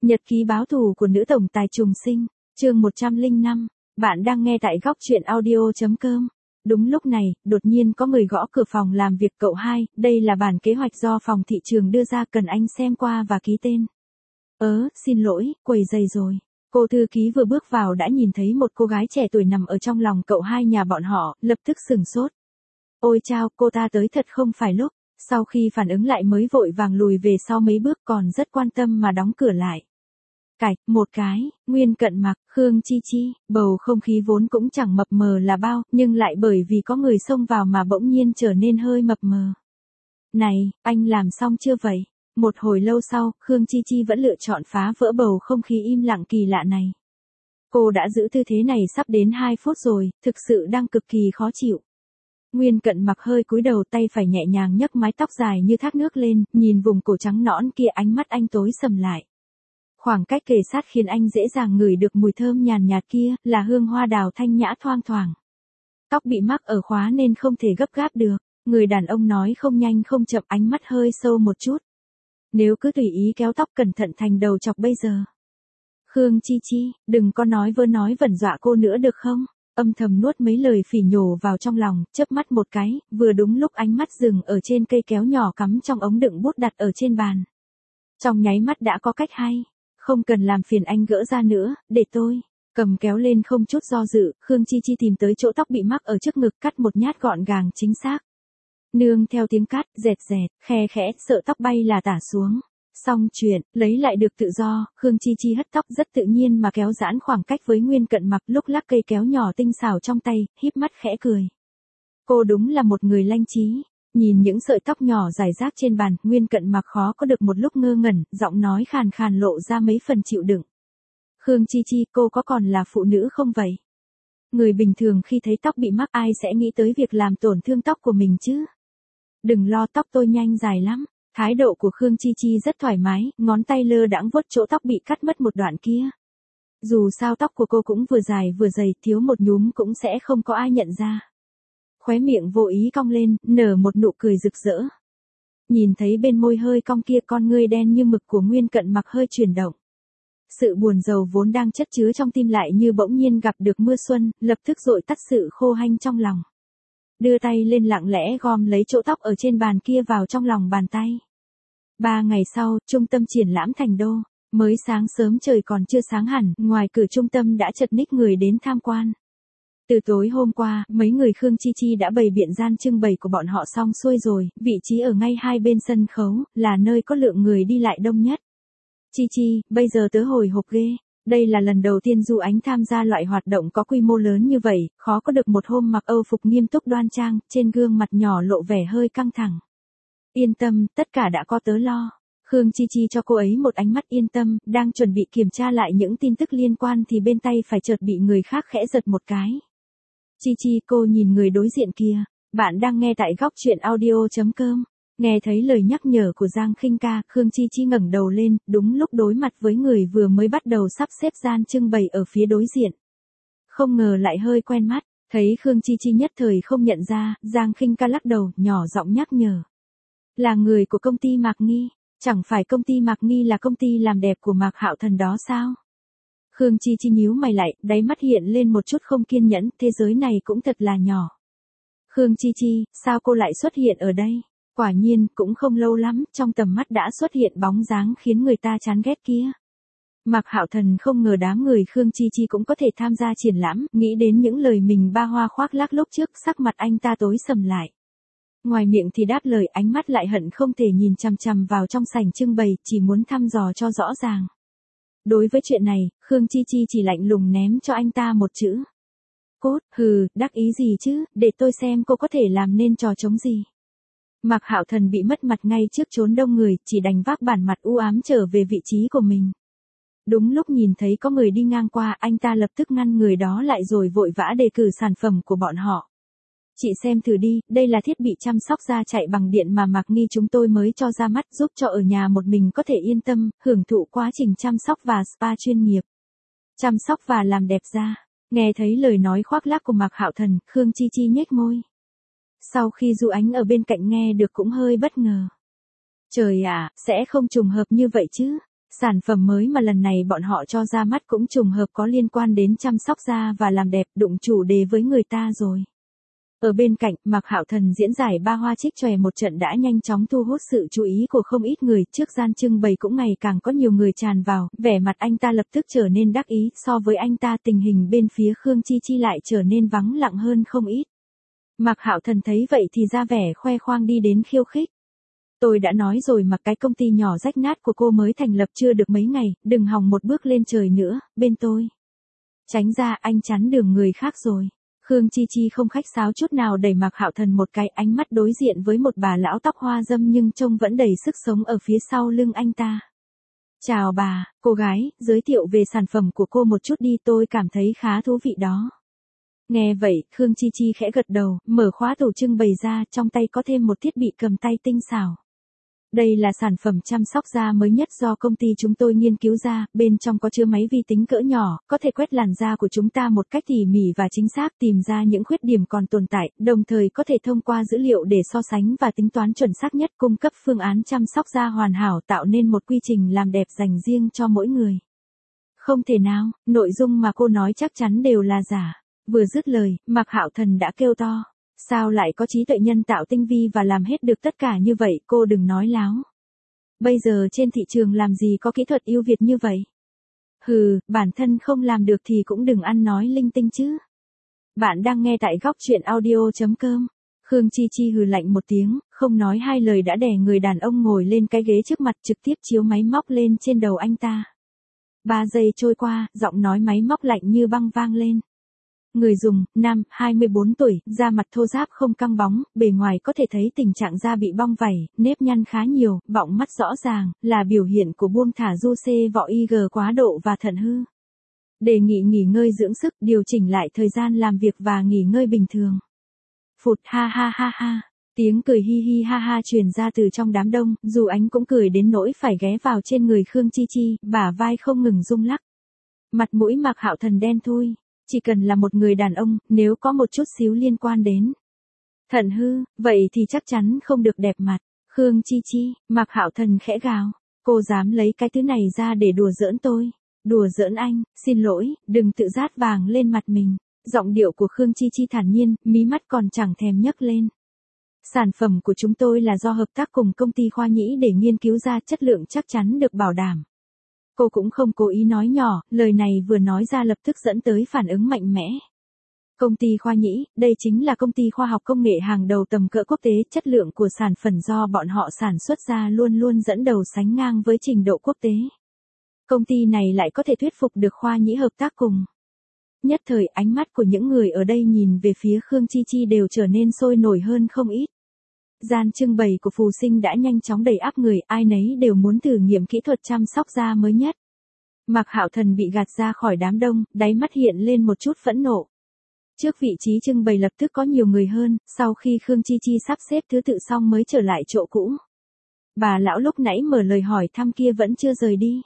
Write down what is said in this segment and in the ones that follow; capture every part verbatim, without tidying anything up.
Nhật ký báo thù của nữ tổng tài trùng sinh, chương một trăm lẻ năm, bạn đang nghe tại góc truyện audio chấm com. Đúng lúc này, đột nhiên có người gõ cửa phòng làm việc cậu hai, đây là bản kế hoạch do phòng thị trường đưa ra, cần anh xem qua và ký tên. Ớ, xin lỗi, quấy rầy rồi. Cô thư ký vừa bước vào đã nhìn thấy một cô gái trẻ tuổi nằm ở trong lòng cậu hai nhà bọn họ, lập tức sửng sốt. Ôi chao, cô ta tới thật không phải lúc. Sau khi phản ứng lại mới vội vàng lùi về sau mấy bước, còn rất quan tâm mà đóng cửa lại. Cạch, một cái, Nguyên Cận Mặc, Khương Chi Chi, bầu không khí vốn cũng chẳng mập mờ là bao, nhưng lại bởi vì có người xông vào mà bỗng nhiên trở nên hơi mập mờ. Này, anh làm xong chưa vậy? Một hồi lâu sau, Khương Chi Chi vẫn lựa chọn phá vỡ bầu không khí im lặng kỳ lạ này. Cô đã giữ tư thế này sắp đến hai phút rồi, thực sự đang cực kỳ khó chịu. Nguyên Cận Mặc hơi cúi đầu, tay phải nhẹ nhàng nhấc mái tóc dài như thác nước lên, nhìn vùng cổ trắng nõn kia, ánh mắt anh tối sầm lại. Khoảng cách kề sát khiến anh dễ dàng ngửi được mùi thơm nhàn nhạt kia, là hương hoa đào thanh nhã thoang thoảng. Tóc bị mắc ở khóa nên không thể gấp gáp được, người đàn ông nói không nhanh không chậm, ánh mắt hơi sâu một chút. Nếu cứ tùy ý kéo tóc cẩn thận thành đầu chọc bây giờ. Khương Chi Chi, đừng có nói vơ nói vẩn dọa cô nữa được không? Âm thầm nuốt mấy lời phỉ nhổ vào trong lòng, chớp mắt một cái, vừa đúng lúc ánh mắt dừng ở trên cây kéo nhỏ cắm trong ống đựng bút đặt ở trên bàn. Trong nháy mắt đã có cách hay. Không cần làm phiền anh gỡ ra nữa, để tôi. Cầm kéo lên không chút do dự, Khương Chi Chi tìm tới chỗ tóc bị mắc ở trước ngực, cắt một nhát gọn gàng chính xác. Nương theo tiếng cắt, dẹt dẹt, khe khẽ, sợ tóc bay là tả xuống. Xong chuyện, lấy lại được tự do, Khương Chi Chi hất tóc rất tự nhiên mà kéo giãn khoảng cách với Nguyên Cận Mặc, lúc lắc cây kéo nhỏ tinh xảo trong tay, híp mắt khẽ cười. Cô đúng là một người lanh trí. Nhìn những sợi tóc nhỏ rải rác trên bàn, Nguyên Cận Mặc khó có được một lúc ngơ ngẩn, giọng nói khàn khàn lộ ra mấy phần chịu đựng. Khương Chi Chi, cô có còn là phụ nữ không vậy? Người bình thường khi thấy tóc bị mắc ai sẽ nghĩ tới việc làm tổn thương tóc của mình chứ? Đừng lo, tóc tôi nhanh dài lắm. Thái độ của Khương Chi Chi rất thoải mái, ngón tay lơ đãng vuốt chỗ tóc bị cắt mất một đoạn kia. Dù sao tóc của cô cũng vừa dài vừa dày, thiếu một nhúm cũng sẽ không có ai nhận ra. Khóe miệng vô ý cong lên, nở một nụ cười rực rỡ. Nhìn thấy bên môi hơi cong kia, con ngươi đen như mực của Nguyên Cận Mặc hơi chuyển động. Sự buồn rầu vốn đang chất chứa trong tim lại như bỗng nhiên gặp được mưa xuân, lập tức dội tắt sự khô hanh trong lòng. Đưa tay lên lặng lẽ gom lấy chỗ tóc ở trên bàn kia vào trong lòng bàn tay. Ba ngày sau, trung tâm triển lãm Thành Đô. Mới sáng sớm trời còn chưa sáng hẳn, ngoài cửa trung tâm đã chật ních người đến tham quan. Từ tối hôm qua, mấy người Khương Chi Chi đã bày biện gian trưng bày của bọn họ xong xuôi rồi, vị trí ở ngay hai bên sân khấu, là nơi có lượng người đi lại đông nhất. Chi Chi, bây giờ tớ hồi hộp ghê. Đây là lần đầu tiên Du Ánh tham gia loại hoạt động có quy mô lớn như vậy, khó có được một hôm mặc Âu phục nghiêm túc đoan trang, trên gương mặt nhỏ lộ vẻ hơi căng thẳng. Yên tâm, tất cả đã có tớ lo. Khương Chi Chi cho cô ấy một ánh mắt yên tâm, đang chuẩn bị kiểm tra lại những tin tức liên quan thì bên tay phải chợt bị người khác khẽ giật một cái. Chi Chi, cô nhìn người đối diện kia. Bạn đang nghe tại góc truyện audio chấm com. Nghe thấy lời nhắc nhở của Giang Khinh Ca, Khương Chi Chi ngẩng đầu lên, đúng lúc đối mặt với người vừa mới bắt đầu sắp xếp gian trưng bày ở phía đối diện. Không ngờ lại hơi quen mắt, thấy Khương Chi Chi nhất thời không nhận ra, Giang Khinh Ca lắc đầu, nhỏ giọng nhắc nhở. Là người của công ty Mạc Nghi, chẳng phải công ty Mạc Nghi là công ty làm đẹp của Mạc Hạo Thần đó sao? Khương Chi Chi nhíu mày lại, đáy mắt hiện lên một chút không kiên nhẫn, thế giới này cũng thật là nhỏ. Khương Chi Chi, sao cô lại xuất hiện ở đây? Quả nhiên, cũng không lâu lắm, trong tầm mắt đã xuất hiện bóng dáng khiến người ta chán ghét kia. Mạc Hạo Thần không ngờ đám người Khương Chi Chi cũng có thể tham gia triển lãm, nghĩ đến những lời mình ba hoa khoác lác lúc trước, sắc mặt anh ta tối sầm lại. Ngoài miệng thì đáp lời, ánh mắt lại hận không thể nhìn chằm chằm vào trong sảnh trưng bày, chỉ muốn thăm dò cho rõ ràng. Đối với chuyện này, Khương Chi Chi chỉ lạnh lùng ném cho anh ta một chữ. Cốt, hừ, đắc ý gì chứ, để tôi xem cô có thể làm nên trò trống gì. Mạc Hạo Thần bị mất mặt ngay trước chốn đông người, chỉ đành vác bản mặt u ám trở về vị trí của mình. Đúng lúc nhìn thấy có người đi ngang qua, anh ta lập tức ngăn người đó lại rồi vội vã đề cử sản phẩm của bọn họ. Chị xem thử đi, đây là thiết bị chăm sóc da chạy bằng điện mà Mạc Nghi chúng tôi mới cho ra mắt, giúp cho ở nhà một mình có thể yên tâm, hưởng thụ quá trình chăm sóc và spa chuyên nghiệp. Chăm sóc và làm đẹp da. Nghe thấy lời nói khoác lác của Mạc Hạo Thần, Khương Chi Chi nhếch môi. Sau khi Du Ánh ở bên cạnh nghe được cũng hơi bất ngờ. Trời ạ, sẽ không trùng hợp như vậy chứ? Sản phẩm mới mà lần này bọn họ cho ra mắt cũng trùng hợp có liên quan đến chăm sóc da và làm đẹp, đụng chủ đề với người ta rồi. Ở bên cạnh, Mạc Hạo Thần diễn giải ba hoa trích chòe một trận đã nhanh chóng thu hút sự chú ý của không ít người, trước gian trưng bày cũng ngày càng có nhiều người tràn vào, vẻ mặt anh ta lập tức trở nên đắc ý, so với anh ta tình hình bên phía Khương Chi Chi lại trở nên vắng lặng hơn không ít. Mạc Hạo Thần thấy vậy thì ra vẻ khoe khoang đi đến khiêu khích. Tôi đã nói rồi mà cái công ty nhỏ rách nát của cô mới thành lập chưa được mấy ngày, đừng hòng một bước lên trời nữa, bên tôi. Tránh ra, anh chắn đường người khác rồi. Khương Chi Chi không khách sáo chút nào đẩy Mạc Hạo Thần một cái, ánh mắt đối diện với một bà lão tóc hoa râm nhưng trông vẫn đầy sức sống ở phía sau lưng anh ta. Chào bà, cô gái, giới thiệu về sản phẩm của cô một chút đi, tôi cảm thấy khá thú vị đó. Nghe vậy, Khương Chi Chi khẽ gật đầu, mở khóa tủ trưng bày ra, trong tay có thêm một thiết bị cầm tay tinh xảo. Đây là sản phẩm chăm sóc da mới nhất do công ty chúng tôi nghiên cứu ra, bên trong có chứa máy vi tính cỡ nhỏ, có thể quét làn da của chúng ta một cách tỉ mỉ và chính xác, tìm ra những khuyết điểm còn tồn tại, đồng thời có thể thông qua dữ liệu để so sánh và tính toán chuẩn xác nhất, cung cấp phương án chăm sóc da hoàn hảo, tạo nên một quy trình làm đẹp dành riêng cho mỗi người. Không thể nào, nội dung mà cô nói chắc chắn đều là giả. Vừa dứt lời, Mạc Hạo Thần đã kêu to. Sao lại có trí tuệ nhân tạo tinh vi và làm hết được tất cả như vậy, cô đừng nói láo. Bây giờ trên thị trường làm gì có kỹ thuật ưu việt như vậy? Hừ, bản thân không làm được thì cũng đừng ăn nói linh tinh chứ. Bạn đang nghe tại góc truyện audio chấm com. Khương Chi Chi hừ lạnh một tiếng, không nói hai lời đã đè người đàn ông ngồi lên cái ghế trước mặt, trực tiếp chiếu máy móc lên trên đầu anh ta. Ba giây trôi qua, giọng nói máy móc lạnh như băng vang lên. Người dùng, nam, hai mươi bốn tuổi, da mặt thô ráp không căng bóng, bề ngoài có thể thấy tình trạng da bị bong vảy, nếp nhăn khá nhiều, bọng mắt rõ ràng, là biểu hiện của buông thả du xê vọ i giê quá độ và thận hư. Đề nghị nghỉ ngơi dưỡng sức, điều chỉnh lại thời gian làm việc và nghỉ ngơi bình thường. Phụt ha ha ha ha. Tiếng cười hi hi ha ha truyền ra từ trong đám đông, dù ánh cũng cười đến nỗi phải ghé vào trên người Khương Chi Chi, bả vai không ngừng rung lắc. Mặt mũi Mạc Hạo Thần đen thui. Chỉ cần là một người đàn ông, nếu có một chút xíu liên quan đến thận hư, vậy thì chắc chắn không được đẹp mặt. Khương Chi Chi, Mạc Hạo Thần khẽ gào, cô dám lấy cái thứ này ra để đùa giỡn tôi. Đùa giỡn anh, xin lỗi, đừng tự rát vàng lên mặt mình. Giọng điệu của Khương Chi Chi thản nhiên, mí mắt còn chẳng thèm nhấc lên. Sản phẩm của chúng tôi là do hợp tác cùng công ty Khoa Nhĩ để nghiên cứu ra, chất lượng chắc chắn được bảo đảm. Cô cũng không cố ý nói nhỏ, lời này vừa nói ra lập tức dẫn tới phản ứng mạnh mẽ. Công ty Khoa Nhĩ, đây chính là công ty khoa học công nghệ hàng đầu tầm cỡ quốc tế, chất lượng của sản phẩm do bọn họ sản xuất ra luôn luôn dẫn đầu sánh ngang với trình độ quốc tế. Công ty này lại có thể thuyết phục được Khoa Nhĩ hợp tác cùng. Nhất thời ánh mắt của những người ở đây nhìn về phía Khương Chi Chi đều trở nên sôi nổi hơn không ít. Gian trưng bày của Phù Sinh đã nhanh chóng đầy ắp người, ai nấy đều muốn thử nghiệm kỹ thuật chăm sóc da mới nhất. Mạc Hạo Thần bị gạt ra khỏi đám đông, đáy mắt hiện lên một chút phẫn nộ. Trước vị trí trưng bày lập tức có nhiều người hơn, sau khi Khương Chi Chi sắp xếp thứ tự xong mới trở lại chỗ cũ. Bà lão lúc nãy mở lời hỏi thăm kia vẫn chưa rời đi.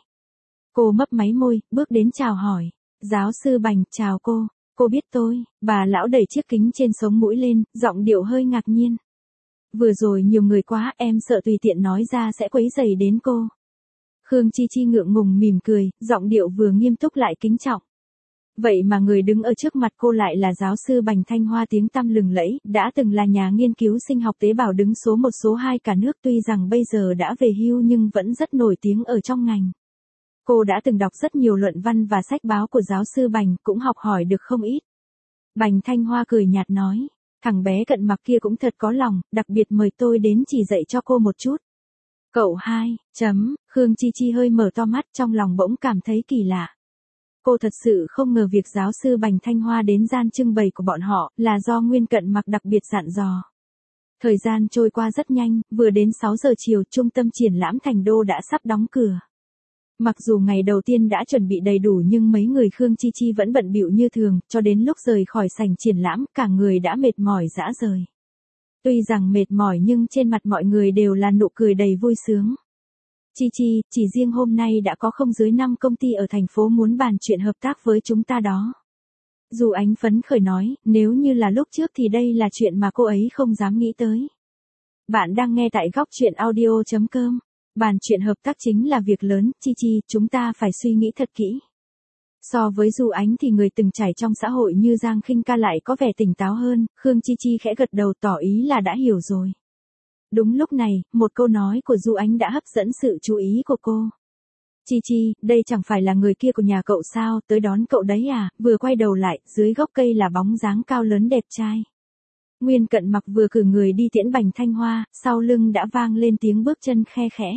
Cô mấp máy môi, bước đến chào hỏi. Giáo sư Bành, chào cô. Cô biết tôi. Bà lão đẩy chiếc kính trên sống mũi lên, giọng điệu hơi ngạc nhiên. Vừa rồi nhiều người quá, em sợ tùy tiện nói ra sẽ quấy rầy đến cô. Khương Chi Chi ngượng ngùng mỉm cười, giọng điệu vừa nghiêm túc lại kính trọng. Vậy mà người đứng ở trước mặt cô lại là giáo sư Bành Thanh Hoa tiếng tăm lừng lẫy, đã từng là nhà nghiên cứu sinh học tế bào đứng số một số hai cả nước, tuy rằng bây giờ đã về hưu nhưng vẫn rất nổi tiếng ở trong ngành. Cô đã từng đọc rất nhiều luận văn và sách báo của giáo sư Bành, cũng học hỏi được không ít. Bành Thanh Hoa cười nhạt nói, thằng bé cận mặc kia cũng thật có lòng, đặc biệt mời tôi đến chỉ dạy cho cô một chút. Cậu hai, chấm, Khương Chi Chi hơi mở to mắt, trong lòng bỗng cảm thấy kỳ lạ. Cô thật sự không ngờ việc giáo sư Bành Thanh Hoa đến gian trưng bày của bọn họ là do Nguyên Cận Mặc đặc biệt dặn dò. Thời gian trôi qua rất nhanh, vừa đến sáu giờ chiều, trung tâm triển lãm Thành Đô đã sắp đóng cửa. Mặc dù ngày đầu tiên đã chuẩn bị đầy đủ nhưng mấy người Khương Chi Chi vẫn bận bịu như thường, cho đến lúc rời khỏi sảnh triển lãm, cả người đã mệt mỏi rã rời. Tuy rằng mệt mỏi nhưng trên mặt mọi người đều là nụ cười đầy vui sướng. Chi Chi, chỉ riêng hôm nay đã có không dưới năm công ty ở thành phố muốn bàn chuyện hợp tác với chúng ta đó. Dù Ánh phấn khởi nói, nếu như là lúc trước thì đây là chuyện mà cô ấy không dám nghĩ tới. Bạn đang nghe tại góc truyện audio chấm com. Bàn chuyện hợp tác chính là việc lớn, Chi Chi, chúng ta phải suy nghĩ thật kỹ. So với Du Ánh thì người từng trải trong xã hội như Giang Khinh Ca lại có vẻ tỉnh táo hơn, Khương Chi Chi khẽ gật đầu tỏ ý là đã hiểu rồi. Đúng lúc này, một câu nói của Du Ánh đã hấp dẫn sự chú ý của cô. Chi Chi, đây chẳng phải là người kia của nhà cậu sao, tới đón cậu đấy à, vừa quay đầu lại, dưới gốc cây là bóng dáng cao lớn đẹp trai. Nguyên Cận Mặc vừa cử người đi tiễn Bành Thanh Hoa, sau lưng đã vang lên tiếng bước chân khe khẽ.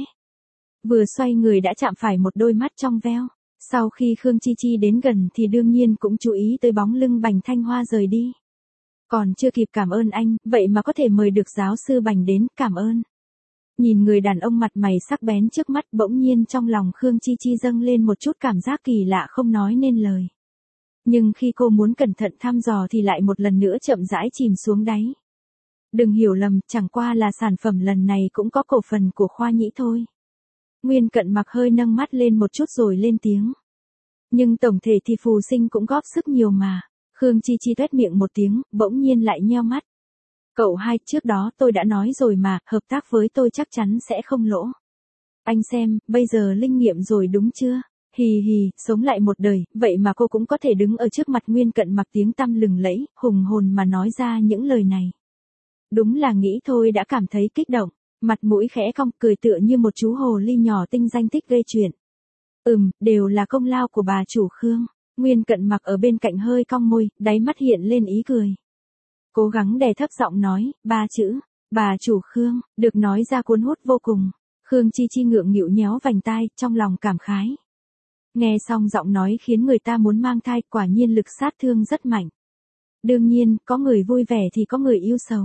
Vừa xoay người đã chạm phải một đôi mắt trong veo. Sau khi Khương Chi Chi đến gần thì đương nhiên cũng chú ý tới bóng lưng Bành Thanh Hoa rời đi. Còn chưa kịp cảm ơn anh, vậy mà có thể mời được giáo sư Bành đến, cảm ơn. Nhìn người đàn ông mặt mày sắc bén trước mắt, bỗng nhiên trong lòng Khương Chi Chi dâng lên một chút cảm giác kỳ lạ không nói nên lời. Nhưng khi cô muốn cẩn thận thăm dò thì lại một lần nữa chậm rãi chìm xuống đáy. Đừng hiểu lầm, chẳng qua là sản phẩm lần này cũng có cổ phần của Khoa Nhĩ thôi. Nguyên Cận Mặc hơi nâng mắt lên một chút rồi lên tiếng. Nhưng tổng thể thì Phù Sinh cũng góp sức nhiều mà. Khương Chi Chi tuét miệng một tiếng, bỗng nhiên lại nheo mắt. Cậu hai, trước đó tôi đã nói rồi mà, hợp tác với tôi chắc chắn sẽ không lỗ. Anh xem, bây giờ linh nghiệm rồi đúng chưa? Hì hì, sống lại một đời, vậy mà cô cũng có thể đứng ở trước mặt Nguyên Cận Mặc tiếng tăm lừng lẫy, hùng hồn mà nói ra những lời này. Đúng là nghĩ thôi đã cảm thấy kích động, mặt mũi khẽ cong cười tựa như một chú hồ ly nhỏ tinh danh thích gây chuyện. Ừm, đều là công lao của bà chủ Khương. Nguyên Cận Mặc ở bên cạnh hơi cong môi, đáy mắt hiện lên ý cười. Cố gắng đè thấp giọng nói, ba chữ, bà chủ Khương, được nói ra cuốn hút vô cùng. Khương Chi Chi ngượng nghịu nhéo vành tai, trong lòng cảm khái. Nghe xong giọng nói khiến người ta muốn mang thai, quả nhiên lực sát thương rất mạnh. Đương nhiên, có người vui vẻ thì có người yêu sầu.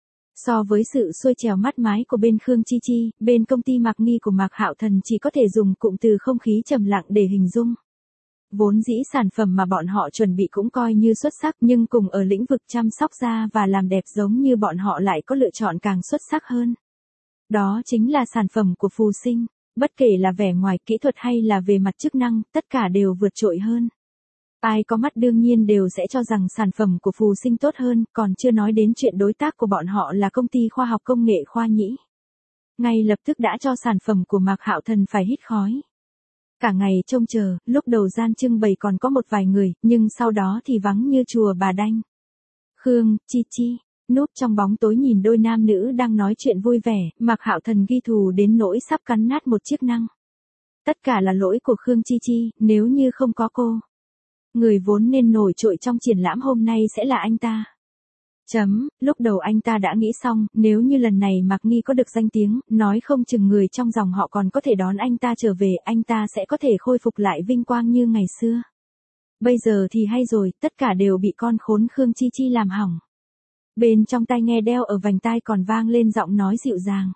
So với sự xuôi trèo mắt mái của bên Khương Chi Chi, bên công ty Mạc Nghi của Mạc Hạo Thần chỉ có thể dùng cụm từ không khí trầm lặng để hình dung. Vốn dĩ sản phẩm mà bọn họ chuẩn bị cũng coi như xuất sắc, nhưng cùng ở lĩnh vực chăm sóc da và làm đẹp giống như bọn họ lại có lựa chọn càng xuất sắc hơn. Đó chính là sản phẩm của Phù Sinh, bất kể là vẻ ngoài, kỹ thuật hay là về mặt chức năng, tất cả đều vượt trội hơn. Ai có mắt đương nhiên đều sẽ cho rằng sản phẩm của Phù Sinh tốt hơn, còn chưa nói đến chuyện đối tác của bọn họ là công ty khoa học công nghệ Khoa Nhĩ. Ngay lập tức đã cho sản phẩm của Mạc Hạo Thần phải hít khói. Cả ngày trông chờ, lúc đầu gian trưng bày còn có một vài người, nhưng sau đó thì vắng như chùa bà đanh. Khương, Chi Chi, núp trong bóng tối nhìn đôi nam nữ đang nói chuyện vui vẻ, Mạc Hạo Thần ghi thù đến nỗi sắp cắn nát một chiếc năng. Tất cả là lỗi của Khương Chi Chi, nếu như không có cô. Người vốn nên nổi trội trong triển lãm hôm nay sẽ là anh ta. Chấm, lúc đầu anh ta đã nghĩ xong, nếu như lần này Mạc Nghi có được danh tiếng, nói không chừng người trong dòng họ còn có thể đón anh ta trở về, anh ta sẽ có thể khôi phục lại vinh quang như ngày xưa. Bây giờ thì hay rồi, tất cả đều bị con khốn Khương Chi Chi làm hỏng. Bên trong tai nghe đeo ở vành tai còn vang lên giọng nói dịu dàng.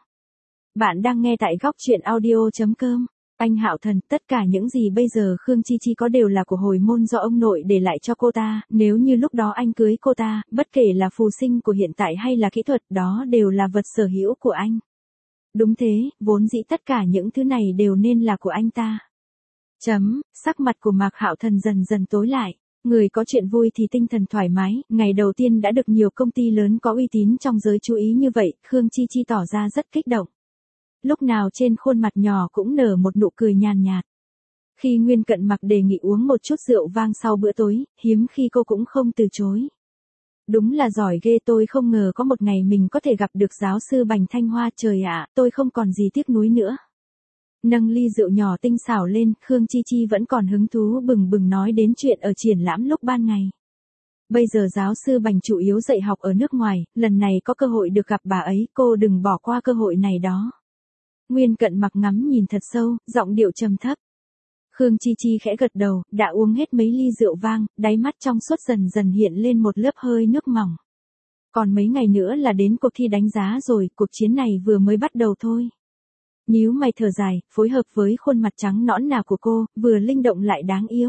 Bạn đang nghe tại góc truyện audio chấm com. Anh Hạo Thần, tất cả những gì bây giờ Khương Chi Chi có đều là của hồi môn do ông nội để lại cho cô ta, nếu như lúc đó anh cưới cô ta, bất kể là Phù Sinh của hiện tại hay là kỹ thuật, đó đều là vật sở hữu của anh. Đúng thế, vốn dĩ tất cả những thứ này đều nên là của anh ta. Chấm, sắc mặt của Mạc Hạo Thần dần dần tối lại. Người có chuyện vui thì tinh thần thoải mái, ngày đầu tiên đã được nhiều công ty lớn có uy tín trong giới chú ý như vậy, Khương Chi Chi tỏ ra rất kích động. Lúc nào trên khuôn mặt nhỏ cũng nở một nụ cười nhàn nhạt. Khi Nguyên Cận Mặc đề nghị uống một chút rượu vang sau bữa tối, hiếm khi cô cũng không từ chối. Đúng là giỏi ghê, tôi không ngờ có một ngày mình có thể gặp được giáo sư Bành Thanh Hoa, trời ạ, tôi không còn gì tiếc nuối nữa. Nâng ly rượu nhỏ tinh xảo lên, Khương Chi Chi vẫn còn hứng thú bừng bừng nói đến chuyện ở triển lãm lúc ban ngày. Bây giờ giáo sư Bành chủ yếu dạy học ở nước ngoài, lần này có cơ hội được gặp bà ấy, cô đừng bỏ qua cơ hội này đó. Nguyên Cận Mặc ngắm nhìn thật sâu, giọng điệu trầm thấp. Khương Chi Chi khẽ gật đầu, đã uống hết mấy ly rượu vang, đáy mắt trong suốt dần dần hiện lên một lớp hơi nước mỏng. Còn mấy ngày nữa là đến cuộc thi đánh giá rồi, cuộc chiến này vừa mới bắt đầu thôi. Nhíu mày thở dài, phối hợp với khuôn mặt trắng nõn nà của cô, vừa linh động lại đáng yêu.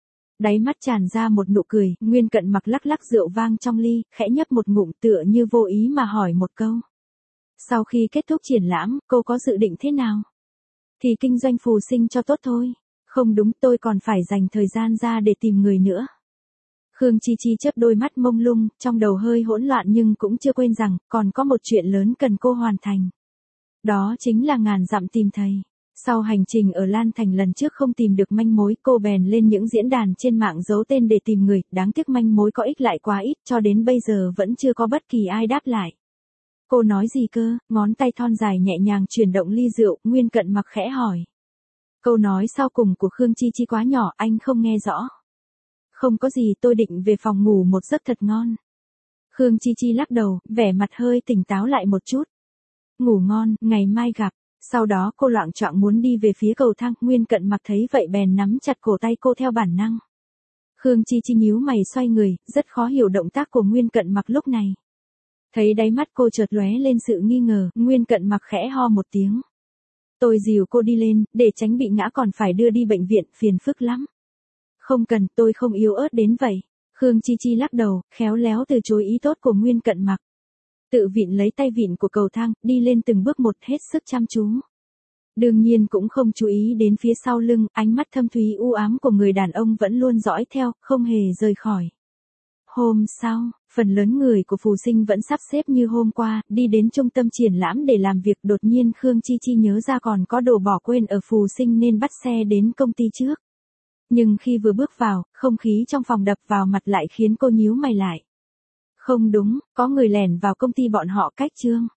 Đáy mắt tràn ra một nụ cười, Nguyên Cận Mặc lắc lắc rượu vang trong ly, khẽ nhấp một ngụm tựa như vô ý mà hỏi một câu. Sau khi kết thúc triển lãm, cô có dự định thế nào? Thì kinh doanh Phù Sinh cho tốt thôi. Không đúng, tôi còn phải dành thời gian ra để tìm người nữa. Khương Chi Chi chớp đôi mắt mông lung, trong đầu hơi hỗn loạn nhưng cũng chưa quên rằng, còn có một chuyện lớn cần cô hoàn thành. Đó chính là ngàn dặm tìm thầy. Sau hành trình ở Lan Thành lần trước không tìm được manh mối, cô bèn lên những diễn đàn trên mạng giấu tên để tìm người, đáng tiếc manh mối có ích lại quá ít, cho đến bây giờ vẫn chưa có bất kỳ ai đáp lại. Cô nói gì cơ? Ngón tay thon dài nhẹ nhàng chuyển động ly rượu, Nguyên Cận Mặc khẽ hỏi. Câu nói sau cùng của Khương Chi Chi quá nhỏ, anh không nghe rõ. Không có gì, tôi định về phòng ngủ một giấc thật ngon. Khương Chi Chi lắc đầu, vẻ mặt hơi tỉnh táo lại một chút. Ngủ ngon, ngày mai gặp. Sau đó cô loạng choạng muốn đi về phía cầu thang, Nguyên Cận Mặc thấy vậy bèn nắm chặt cổ tay cô theo bản năng. Khương Chi Chi nhíu mày xoay người, rất khó hiểu động tác của Nguyên Cận Mặc lúc này. Thấy đáy mắt cô chợt lóe lên sự nghi ngờ, Nguyên Cận Mặc khẽ ho một tiếng. Tôi dìu cô đi lên, để tránh bị ngã còn phải đưa đi bệnh viện, phiền phức lắm. Không cần, tôi không yếu ớt đến vậy. Khương Chi Chi lắc đầu, khéo léo từ chối ý tốt của Nguyên Cận Mặc. Tự vịn lấy tay vịn của cầu thang, đi lên từng bước một hết sức chăm chú. Đương nhiên cũng không chú ý đến phía sau lưng, ánh mắt thâm thúy u ám của người đàn ông vẫn luôn dõi theo, không hề rời khỏi. Hôm sau, phần lớn người của Phù Sinh vẫn sắp xếp như hôm qua, đi đến trung tâm triển lãm để làm việc. Đột nhiên Khương Chi Chi nhớ ra còn có đồ bỏ quên ở Phù Sinh nên bắt xe đến công ty trước. Nhưng khi vừa bước vào, không khí trong phòng đập vào mặt lại khiến cô nhíu mày lại. Không đúng, có người lẻn vào công ty bọn họ cách Trương.